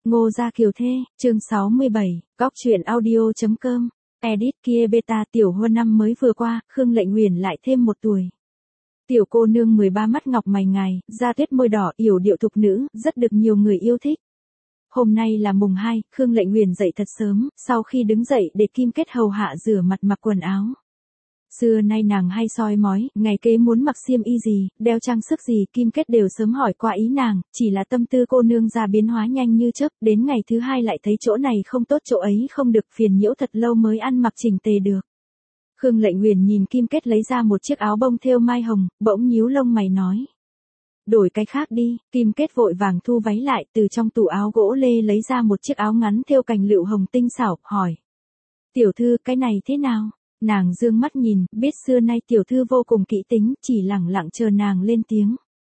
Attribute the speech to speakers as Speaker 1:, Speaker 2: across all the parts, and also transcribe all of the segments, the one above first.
Speaker 1: Ngô Gia Kiều Thê, chương 67, góc truyện audio.com, edit kia beta. Tiểu Huân năm mới vừa qua, Khương Lệnh Uyển lại thêm một tuổi. Tiểu cô nương 13 mắt ngọc mày ngài, da tuyết môi đỏ, yểu điệu thục nữ, rất được nhiều người yêu thích. Hôm nay là mùng 2, Khương Lệnh Uyển dậy thật sớm, sau khi đứng dậy để Kim Kết hầu hạ rửa mặt mặc quần áo. Xưa nay nàng hay soi mói, ngày kế muốn mặc xiêm y gì, đeo trang sức gì, Kim Kết đều sớm hỏi qua ý nàng, chỉ là tâm tư cô nương ra biến hóa nhanh như chớp, đến ngày thứ hai lại thấy chỗ này không tốt chỗ ấy không được, phiền nhiễu thật lâu mới ăn mặc chỉnh tề được. Khương Lệnh Uyển nhìn Kim Kết lấy ra một chiếc áo bông thêu mai hồng, bỗng nhíu lông mày nói. Đổi cái khác đi. Kim Kết vội vàng thu váy lại, từ trong tủ áo gỗ lê lấy ra một chiếc áo ngắn thêu cành lựu hồng tinh xảo, hỏi. Tiểu thư, cái này thế nào? Nàng dương mắt nhìn, biết xưa nay tiểu thư vô cùng kỹ tính, chỉ lẳng lặng chờ nàng lên tiếng.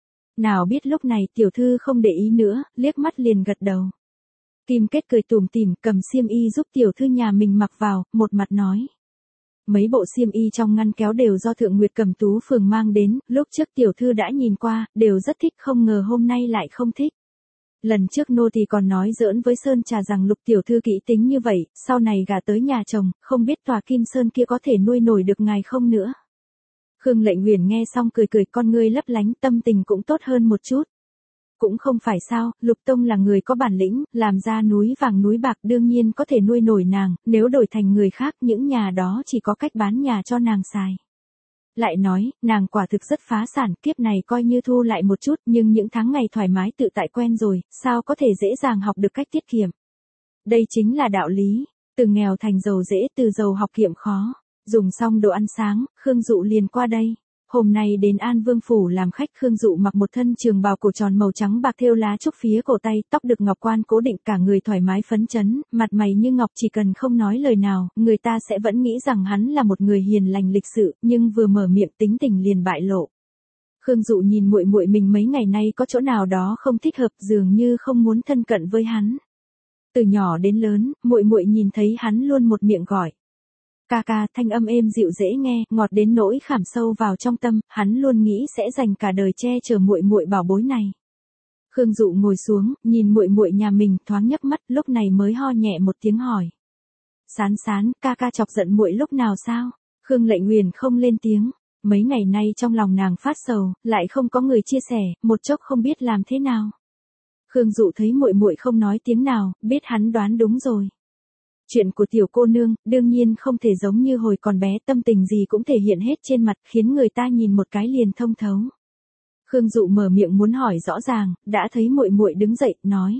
Speaker 1: Nào biết lúc này tiểu thư không để ý nữa, liếc mắt liền gật đầu. Kim Kết cười tủm tỉm, cầm xiêm y giúp tiểu thư nhà mình mặc vào, một mặt nói. Mấy bộ xiêm y trong ngăn kéo đều do Thượng Nguyệt Cẩm Tú phường mang đến, lúc trước tiểu thư đã nhìn qua, đều rất thích, không ngờ hôm nay lại không thích. Lần trước nô tỳ còn nói giỡn với Sơn Trà rằng Lục tiểu thư kỹ tính như vậy, sau này gả tới nhà chồng, không biết tòa Kim Sơn kia có thể nuôi nổi được ngài không nữa. Khương Lệnh Uyển nghe xong cười cười, con ngươi lấp lánh, tâm tình cũng tốt hơn một chút. Cũng không phải sao, Lục Tông là người có bản lĩnh, làm ra núi vàng núi bạc, đương nhiên có thể nuôi nổi nàng, nếu đổi thành người khác những nhà đó chỉ có cách bán nhà cho nàng xài. Lại nói, nàng quả thực rất phá sản, kiếp này coi như thu lại một chút, nhưng những tháng ngày thoải mái tự tại quen rồi, sao có thể dễ dàng học được cách tiết kiệm. Đây chính là đạo lý, từ nghèo thành giàu dễ, từ giàu học kiệm khó. Dùng xong đồ ăn sáng, Khương Dụ liền qua đây. Hôm nay đến An Vương phủ làm khách, Khương Dụ mặc một thân trường bào cổ tròn màu trắng bạc thêu lá trúc phía cổ tay, tóc được ngọc quan cố định, cả người thoải mái phấn chấn, mặt mày như ngọc, chỉ cần không nói lời nào, người ta sẽ vẫn nghĩ rằng hắn là một người hiền lành lịch sự, nhưng vừa mở miệng tính tình liền bại lộ. Khương Dụ nhìn muội muội mình mấy ngày nay có chỗ nào đó không thích hợp, dường như không muốn thân cận với hắn. Từ nhỏ đến lớn, muội muội nhìn thấy hắn luôn một miệng gọi. Ca ca, thanh âm êm dịu dễ nghe, ngọt đến nỗi khảm sâu vào trong tâm, hắn luôn nghĩ sẽ dành cả đời che chở muội muội bảo bối này. Khương Dụ ngồi xuống, nhìn muội muội nhà mình, thoáng nhấc mắt, lúc này mới ho nhẹ một tiếng hỏi. Sán Sán, ca ca chọc giận muội lúc nào sao? Khương Lệnh Uyển không lên tiếng, mấy ngày nay trong lòng nàng phát sầu, lại không có người chia sẻ, một chốc không biết làm thế nào. Khương Dụ thấy muội muội không nói tiếng nào, biết hắn đoán đúng rồi. Chuyện của tiểu cô nương, đương nhiên không thể giống như hồi còn bé, tâm tình gì cũng thể hiện hết trên mặt, khiến người ta nhìn một cái liền thông thấu. Khương Dụ mở miệng muốn hỏi rõ ràng, đã thấy muội muội đứng dậy, nói.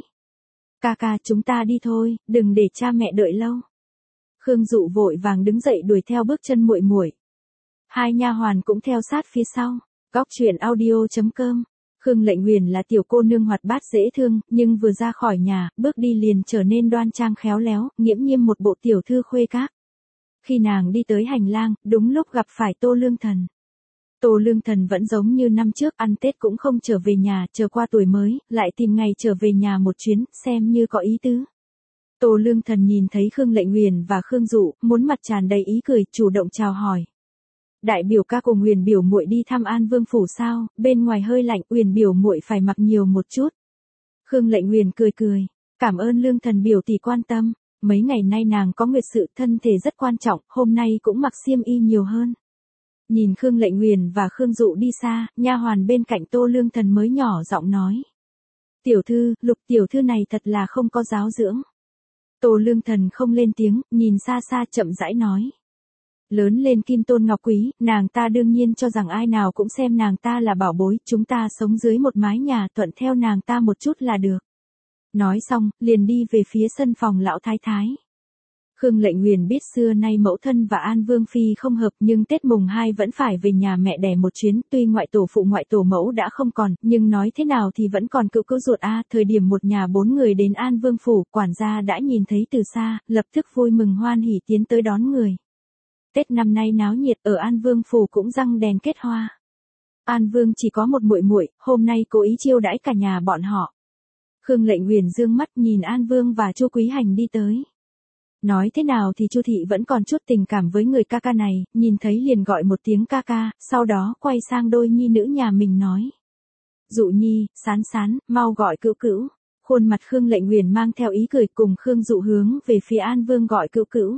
Speaker 1: Ca ca, chúng ta đi thôi, đừng để cha mẹ đợi lâu. Khương Dụ vội vàng đứng dậy đuổi theo bước chân muội muội. Hai nha hoàn cũng theo sát phía sau. Góc truyện audio.com. Khương Lệnh Uyển là tiểu cô nương hoạt bát dễ thương, nhưng vừa ra khỏi nhà, bước đi liền trở nên đoan trang khéo léo, nghiễm nhiên một bộ tiểu thư khuê các. Khi nàng đi tới hành lang, đúng lúc gặp phải Tô Lương Thần. Tô Lương Thần vẫn giống như năm trước, ăn Tết cũng không trở về nhà, chờ qua tuổi mới, lại tìm ngày trở về nhà một chuyến, xem như có ý tứ. Tô Lương Thần nhìn thấy Khương Lệnh Uyển và Khương Dụ, muốn mặt tràn đầy ý cười, chủ động chào hỏi. Đại biểu ca cùng Uyển biểu muội đi thăm An Vương phủ sao? Bên ngoài hơi lạnh, Uyển biểu muội phải mặc nhiều một chút. Khương Lệnh Uyển cười cười, cảm ơn Lương Thần biểu tỷ quan tâm, mấy ngày nay nàng có nguyệt sự, thân thể rất quan trọng, hôm nay cũng mặc xiêm y nhiều hơn. Nhìn Khương Lệnh Uyển và Khương Dụ đi xa, nha hoàn bên cạnh Tô Lương Thần mới nhỏ giọng nói. Tiểu thư, Lục tiểu thư này thật là không có giáo dưỡng. Tô Lương Thần không lên tiếng, nhìn xa xa chậm rãi nói. Lớn lên Kim Tôn Ngọc Quý, nàng ta đương nhiên cho rằng ai nào cũng xem nàng ta là bảo bối, chúng ta sống dưới một mái nhà, thuận theo nàng ta một chút là được. Nói xong, liền đi về phía sân phòng lão thái thái. Khương Lệnh Uyển biết xưa nay mẫu thân và An Vương phi không hợp, nhưng Tết mùng 2 vẫn phải về nhà mẹ đẻ một chuyến, tuy ngoại tổ phụ ngoại tổ mẫu đã không còn, nhưng nói thế nào thì vẫn còn cữu cữu ruột a. Thời điểm một nhà 4 người đến An Vương phủ, quản gia đã nhìn thấy từ xa, lập tức vui mừng hoan hỉ tiến tới đón người. Tết năm nay náo nhiệt, ở An Vương phủ cũng răng đèn kết hoa. An Vương chỉ có một muội muội, hôm nay cố ý chiêu đãi cả nhà bọn họ. Khương Lệnh Uyển dương mắt nhìn An Vương và Chu Quý Hành đi tới. Nói thế nào thì Chu thị vẫn còn chút tình cảm với người ca ca này, nhìn thấy liền gọi một tiếng ca ca, sau đó quay sang đôi nhi nữ nhà mình nói. Dụ nhi, Sán Sán, mau gọi cữu cữu. Khuôn mặt Khương Lệnh Uyển mang theo ý cười, cùng Khương Dụ hướng về phía An Vương gọi cữu cữu.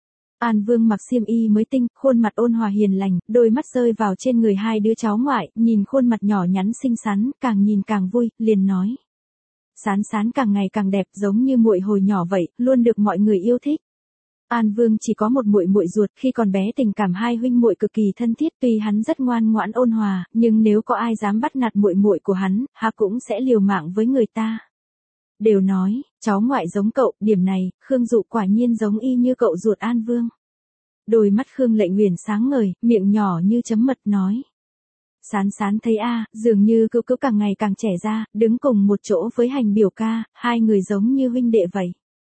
Speaker 1: An Vương mặc xiêm y mới tinh, khuôn mặt ôn hòa hiền lành, đôi mắt rơi vào trên người hai đứa cháu ngoại, nhìn khuôn mặt nhỏ nhắn xinh xắn, càng nhìn càng vui, liền nói: Sán Sán càng ngày càng đẹp, giống như muội hồi nhỏ vậy, luôn được mọi người yêu thích. An Vương chỉ có một muội muội ruột, khi còn bé tình cảm hai huynh muội cực kỳ thân thiết, tuy hắn rất ngoan ngoãn ôn hòa, nhưng nếu có ai dám bắt nạt muội muội của hắn, hắn cũng sẽ liều mạng với người ta. Đều nói, cháu ngoại giống cậu, điểm này, Khương Dụ quả nhiên giống y như cậu ruột An Vương. Đôi mắt Khương Lệnh Uyển sáng ngời, miệng nhỏ như chấm mật nói: Sán Sán thấy dường như cữu cữu càng ngày càng trẻ ra, đứng cùng một chỗ với Hành biểu ca, hai người giống như huynh đệ vậy.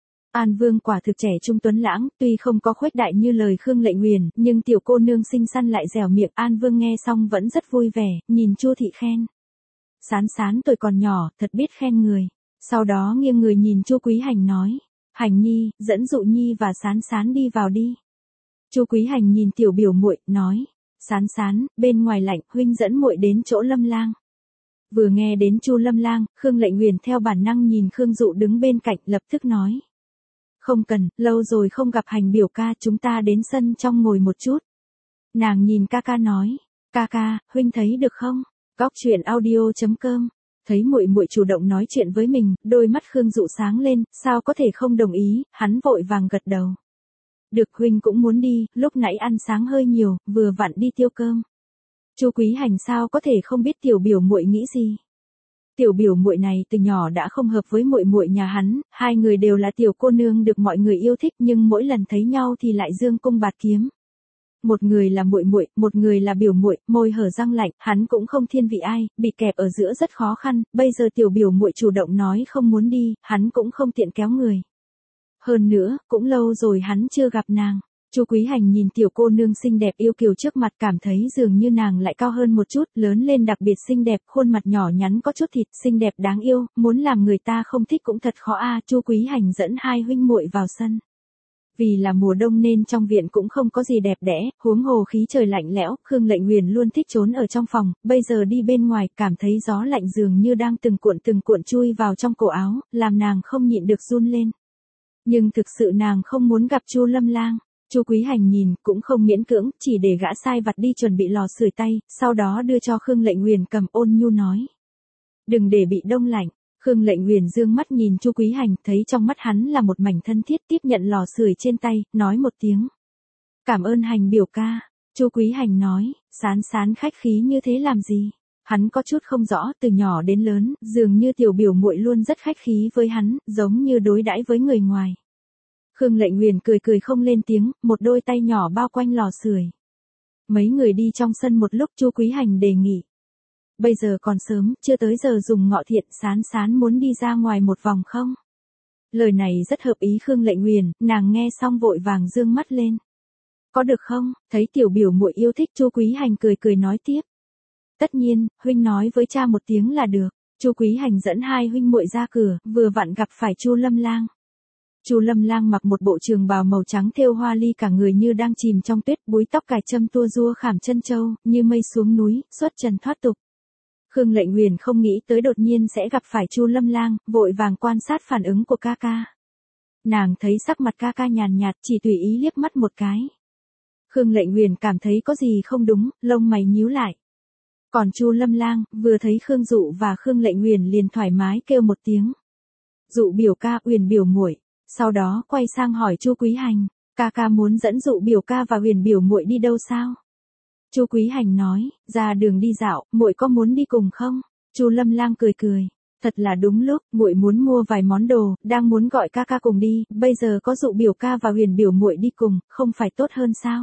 Speaker 1: An Vương quả thực trẻ trung tuấn lãng, tuy không có khuếch đại như lời Khương Lệnh Uyển, nhưng tiểu cô nương xinh xắn lại dẻo miệng. An Vương nghe xong vẫn rất vui vẻ, nhìn Chu thị khen: Sán Sán tuổi còn nhỏ, thật biết khen người. Sau đó nghiêng người nhìn Chu Quý Hành nói: Hành nhi, dẫn Dụ nhi và Sán Sán đi vào đi. Chu Quý Hành nhìn tiểu biểu muội, nói: Sán Sán, bên ngoài lạnh, huynh dẫn muội đến chỗ Lâm Lang. Vừa nghe đến Chu Lâm Lang, Khương Lệnh Uyển theo bản năng nhìn Khương Dụ đứng bên cạnh, lập tức nói: Không cần, lâu rồi không gặp Hành biểu ca, chúng ta đến sân trong ngồi một chút. Nàng nhìn ca ca nói: Ca ca, huynh thấy được không? Góc truyện audio.com. Thấy muội muội chủ động nói chuyện với mình, đôi mắt Khương Dụ sáng lên, sao có thể không đồng ý, hắn vội vàng gật đầu. Được, huynh cũng muốn đi, lúc nãy ăn sáng hơi nhiều, vừa vặn đi tiêu cơm. Chu Quý Hành sao có thể không biết tiểu biểu muội nghĩ gì. Tiểu biểu muội này từ nhỏ đã không hợp với muội muội nhà hắn, hai người đều là tiểu cô nương được mọi người yêu thích, nhưng mỗi lần thấy nhau thì lại dương cung bạt kiếm. Một người là muội muội, một người là biểu muội, môi hở răng lạnh, hắn cũng không thiên vị ai, bị kẹp ở giữa rất khó khăn, bây giờ tiểu biểu muội chủ động nói không muốn đi, hắn cũng không tiện kéo người. Hơn nữa, cũng lâu rồi hắn chưa gặp nàng. Chu Quý Hành nhìn tiểu cô nương xinh đẹp yêu kiều trước mặt, cảm thấy dường như nàng lại cao hơn một chút, lớn lên đặc biệt xinh đẹp, khuôn mặt nhỏ nhắn có chút thịt, xinh đẹp đáng yêu, muốn làm người ta không thích cũng thật khó Chu Quý Hành dẫn hai huynh muội vào sân. Vì là mùa đông nên trong viện cũng không có gì đẹp đẽ, huống hồ khí trời lạnh lẽo, Khương Lệnh Uyển luôn thích trốn ở trong phòng, bây giờ đi bên ngoài, cảm thấy gió lạnh dường như đang từng cuộn chui vào trong cổ áo, làm nàng không nhịn được run lên. Nhưng thực sự nàng không muốn gặp Chu Lâm Lang. Chu Quý Hành nhìn, cũng không miễn cưỡng, chỉ để gã sai vặt đi chuẩn bị lò sưởi tay, sau đó đưa cho Khương Lệnh Uyển cầm, ôn nhu nói: Đừng để bị đông lạnh. Khương Lệnh Uyển dương mắt nhìn Chu Quý Hành, thấy trong mắt hắn là một mảnh thân thiết, tiếp nhận lò sưởi trên tay, nói một tiếng: Cảm ơn Hành biểu ca. Chu Quý Hành nói: Sán Sán khách khí như thế làm gì? Hắn có chút không rõ, từ nhỏ đến lớn, dường như tiểu biểu muội luôn rất khách khí với hắn, giống như đối đãi với người ngoài. Khương Lệnh Uyển cười không lên tiếng, một đôi tay nhỏ bao quanh lò sưởi. Mấy người đi trong sân một lúc, Chu Quý Hành đề nghị: Bây giờ còn sớm, chưa tới giờ dùng ngọ thiện, Sán Sán muốn đi ra ngoài một vòng không? Lời này rất hợp ý Khương Lệnh Uyển, nàng nghe xong vội vàng dương mắt lên. Có được không? Thấy tiểu biểu muội yêu thích, Chu Quý Hành cười nói tiếp: Tất nhiên, huynh nói với cha một tiếng là được. Chu Quý Hành dẫn hai huynh muội ra cửa, vừa vặn gặp phải Chu Lâm Lang. Chu Lâm Lang mặc một bộ trường bào màu trắng thêu hoa ly, cả người như đang chìm trong tuyết, búi tóc cài châm tua rua khảm chân châu, như mây xuống núi, xuất trần thoát tục. Khương Lệnh Uyển không nghĩ tới đột nhiên sẽ gặp phải Chu Lâm Lang, vội vàng quan sát phản ứng của ca ca. Nàng thấy sắc mặt ca ca nhàn nhạt, chỉ tùy ý liếc mắt một cái. Khương Lệnh Uyển cảm thấy có gì không đúng, lông mày nhíu lại. Còn Chu Lâm Lang, vừa thấy Khương Dụ và Khương Lệnh Uyển liền thoải mái kêu một tiếng: Dụ biểu ca, Uyển biểu muội. Sau đó quay sang hỏi Chu Quý Hành: Ca ca muốn dẫn Dụ biểu ca và Uyển biểu muội đi đâu sao? Chu Quý Hành nói: Ra đường đi dạo, muội có muốn đi cùng không? Chu Lâm Lang cười. Thật là đúng lúc, muội muốn mua vài món đồ, đang muốn gọi ca ca cùng đi, bây giờ có Dụ biểu ca và Uyển biểu muội đi cùng, không phải tốt hơn sao?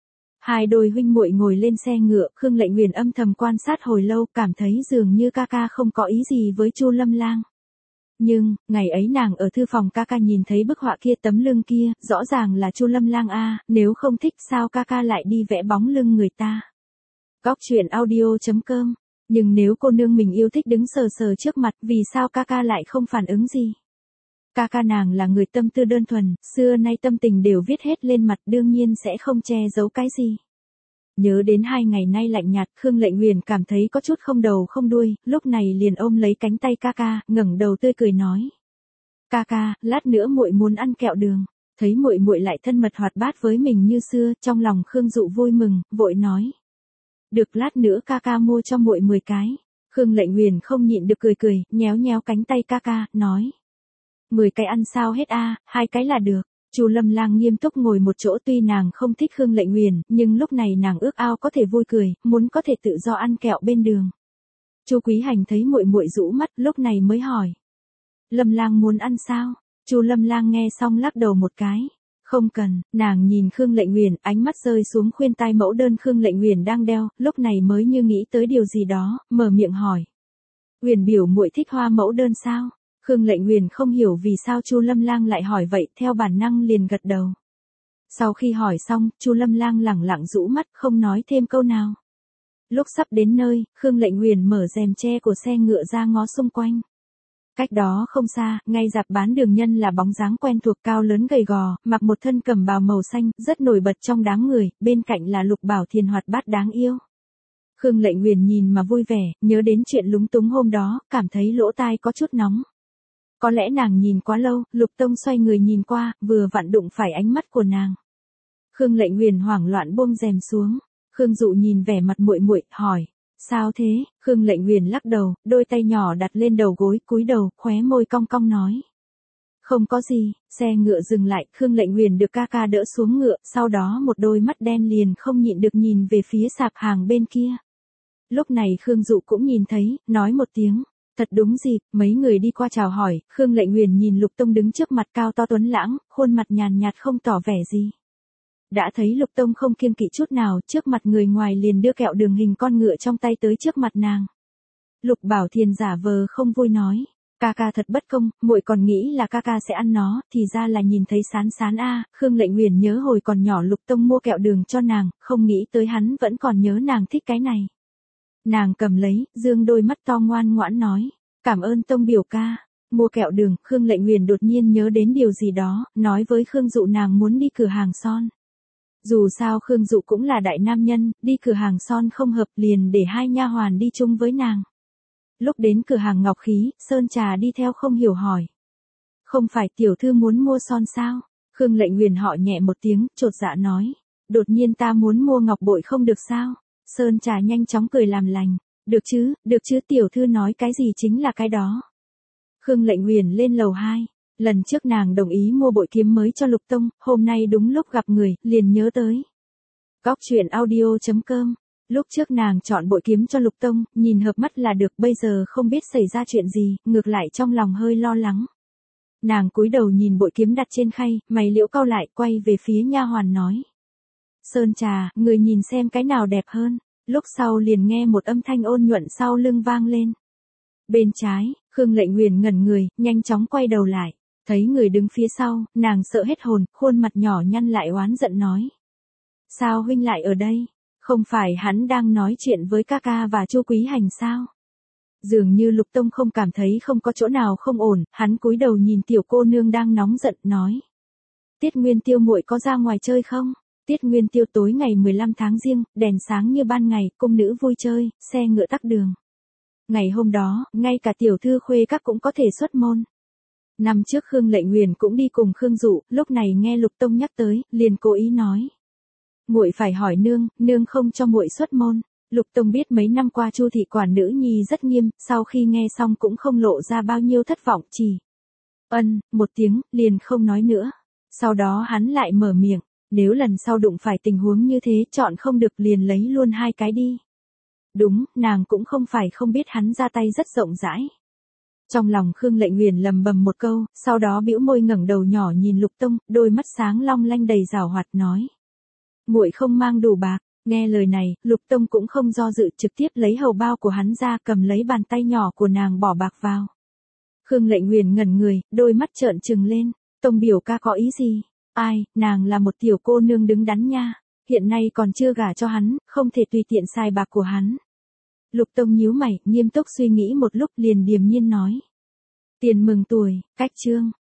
Speaker 1: Hai đôi huynh muội ngồi lên xe ngựa, Khương Lệnh Uyển âm thầm quan sát hồi lâu, cảm thấy dường như ca ca không có ý gì với Chu Lâm Lang. Nhưng, ngày ấy nàng ở thư phòng ca ca nhìn thấy bức họa kia, tấm lưng kia, rõ ràng là Chu Lâm Lang nếu không thích sao ca ca lại đi vẽ bóng lưng người ta. Góc truyện audio.com. Nhưng nếu cô nương mình yêu thích đứng sờ trước mặt, vì sao ca ca lại không phản ứng gì? Ca ca nàng là người tâm tư đơn thuần, xưa nay tâm tình đều viết hết lên mặt, đương nhiên sẽ không che giấu cái gì. Nhớ đến 2 ngày nay lạnh nhạt, Khương Lệnh Uyển cảm thấy có chút không đầu không đuôi, lúc này liền ôm lấy cánh tay ca ca, ngẩng đầu tươi cười nói: "Ca ca, lát nữa muội muốn ăn kẹo đường." Thấy muội muội lại thân mật hoạt bát với mình như xưa, trong lòng Khương Dụ vui mừng, vội nói: "Được, lát nữa ca ca mua cho muội 10 cái." Khương Lệnh Uyển không nhịn được cười cười, nhéo nhéo cánh tay ca ca, nói: "10 cái ăn sao hết a, 2 cái là được." Chu Lâm Lang nghiêm túc ngồi một chỗ, tuy nàng không thích Khương Lệnh Uyển, nhưng lúc này nàng ước ao có thể vui cười, muốn có thể tự do ăn kẹo bên đường. Chu Quý Hành thấy muội muội rũ mắt, lúc này mới hỏi: "Lâm Lang muốn ăn sao?" Chu Lâm Lang nghe xong lắc đầu một cái: "Không cần." Nàng nhìn Khương Lệnh Uyển, ánh mắt rơi xuống khuyên tai mẫu đơn Khương Lệnh Uyển đang đeo, lúc này mới như nghĩ tới điều gì đó, mở miệng hỏi: "Uyển biểu muội thích hoa mẫu đơn sao?" Khương Lệnh Uyển không hiểu vì sao Chu Lâm Lang lại hỏi vậy, theo bản năng liền gật đầu. Sau khi hỏi xong, Chu Lâm Lang lẳng lặng rũ mắt, không nói thêm câu nào. Lúc sắp đến nơi, Khương Lệnh Uyển mở rèm che của xe ngựa ra ngó xung quanh. Cách đó không xa, ngay dạp bán đường nhân là bóng dáng quen thuộc, cao lớn gầy gò, mặc một thân cẩm bào màu xanh, rất nổi bật trong đám người, bên cạnh là Lục Bảo Thiền hoạt bát đáng yêu. Khương Lệnh Uyển nhìn mà vui vẻ, nhớ đến chuyện lúng túng hôm đó, cảm thấy lỗ tai có chút nóng. Có lẽ nàng nhìn quá lâu, Lục Tông xoay người nhìn qua, vừa vặn đụng phải ánh mắt của nàng. Khương Lệnh Uyển hoảng loạn buông rèm xuống. Khương Dụ nhìn vẻ mặt muội muội, hỏi: "Sao thế?" Khương Lệnh Uyển lắc đầu, đôi tay nhỏ đặt lên đầu gối, cúi đầu, khóe môi cong cong nói: "Không có gì." Xe ngựa dừng lại, Khương Lệnh Uyển được ca ca đỡ xuống ngựa, sau đó một đôi mắt đen liền không nhịn được nhìn về phía sạp hàng bên kia. Lúc này Khương Dụ cũng nhìn thấy, nói một tiếng: "Thật đúng dịp." Mấy người đi qua chào hỏi, Khương Lệnh Uyển nhìn Lục Tông đứng trước mặt cao to tuấn lãng, khuôn mặt nhàn nhạt không tỏ vẻ gì. Đã thấy Lục Tông không kiêng kỵ chút nào, trước mặt người ngoài liền đưa kẹo đường hình con ngựa trong tay tới trước mặt nàng. Lục Bảo Thiền giả vờ không vui nói: "Ca ca thật bất công, muội còn nghĩ là ca ca sẽ ăn nó, thì ra là nhìn thấy sán sán a." Khương Lệnh Uyển nhớ hồi còn nhỏ Lục Tông mua kẹo đường cho nàng, không nghĩ tới hắn vẫn còn nhớ nàng thích cái này. Nàng cầm lấy, dương đôi mắt to ngoan ngoãn nói: "Cảm ơn Tông biểu ca." Mua kẹo đường, Khương Lệnh Uyển đột nhiên nhớ đến điều gì đó, nói với Khương Dụ nàng muốn đi cửa hàng son. Dù sao Khương Dụ cũng là đại nam nhân, đi cửa hàng son không hợp, liền để hai nha hoàn đi chung với nàng. Lúc đến cửa hàng ngọc khí, Sơn Trà đi theo không hiểu hỏi: "Không phải tiểu thư muốn mua son sao?" Khương Lệnh Uyển họ nhẹ một tiếng, chột dạ nói: "Đột nhiên ta muốn mua ngọc bội không được sao?" Sơn Trà nhanh chóng cười làm lành: được chứ, tiểu thư nói cái gì chính là cái đó." Khương Lệnh Uyển lên lầu 2. Lần trước nàng đồng ý mua bội kiếm mới cho Lục Tông, hôm nay đúng lúc gặp người, liền nhớ tới. Góc truyện audio.com. Lúc trước nàng chọn bội kiếm cho Lục Tông, nhìn hợp mắt là được, bây giờ không biết xảy ra chuyện gì, ngược lại trong lòng hơi lo lắng. Nàng cúi đầu nhìn bội kiếm đặt trên khay, mày liễu cau lại, quay về phía nha hoàn nói: "Sơn Trà, người nhìn xem cái nào đẹp hơn." Lúc sau liền nghe một âm thanh ôn nhuận sau lưng vang lên. Bên trái, Khương Lệnh Uyển ngẩn người, nhanh chóng quay đầu lại. Thấy người đứng phía sau, nàng sợ hết hồn, khuôn mặt nhỏ nhăn lại oán giận nói: "Sao huynh lại ở đây? Không phải hắn đang nói chuyện với ca ca và Chu Quý Hành sao?" Dường như Lục Tông không cảm thấy không có chỗ nào không ổn, hắn cúi đầu nhìn tiểu cô nương đang nóng giận, nói: "Tiết Nguyên Tiêu muội có ra ngoài chơi không?" Tiết Nguyên Tiêu tối ngày 15 tháng Giêng, đèn sáng như ban ngày, cung nữ vui chơi, xe ngựa tắc đường. Ngày hôm đó, ngay cả tiểu thư khuê các cũng có thể xuất môn. Năm trước Khương Lệnh Uyển cũng đi cùng Khương Dụ, lúc này nghe Lục Tông nhắc tới, liền cố ý nói: "Muội phải hỏi nương, nương không cho muội xuất môn." Lục Tông biết mấy năm qua Chu thị quản nữ nhi rất nghiêm, sau khi nghe xong cũng không lộ ra bao nhiêu thất vọng, chỉ một tiếng, liền không nói nữa. Sau đó hắn lại mở miệng: "Nếu lần sau đụng phải tình huống như thế, chọn không được liền lấy luôn 2 cái đi." Đúng, nàng cũng không phải không biết hắn ra tay rất rộng rãi. Trong lòng Khương Lệnh Uyển lầm bầm một câu, sau đó bĩu môi ngẩng đầu nhỏ nhìn Lục Tông, đôi mắt sáng long lanh đầy giảo hoạt nói: "Muội không mang đủ bạc." Nghe lời này, Lục Tông cũng không do dự, trực tiếp lấy hầu bao của hắn ra, cầm lấy bàn tay nhỏ của nàng bỏ bạc vào. Khương Lệnh Uyển ngẩn người, đôi mắt trợn trừng lên: "Tông biểu ca có ý gì?" "Ai, nàng là một tiểu cô nương đứng đắn nha, hiện nay còn chưa gả cho hắn, không thể tùy tiện xài bạc của hắn." Lục Tông nhíu mày, nghiêm túc suy nghĩ một lúc liền điềm nhiên nói: "Tiền mừng tuổi, cách chương."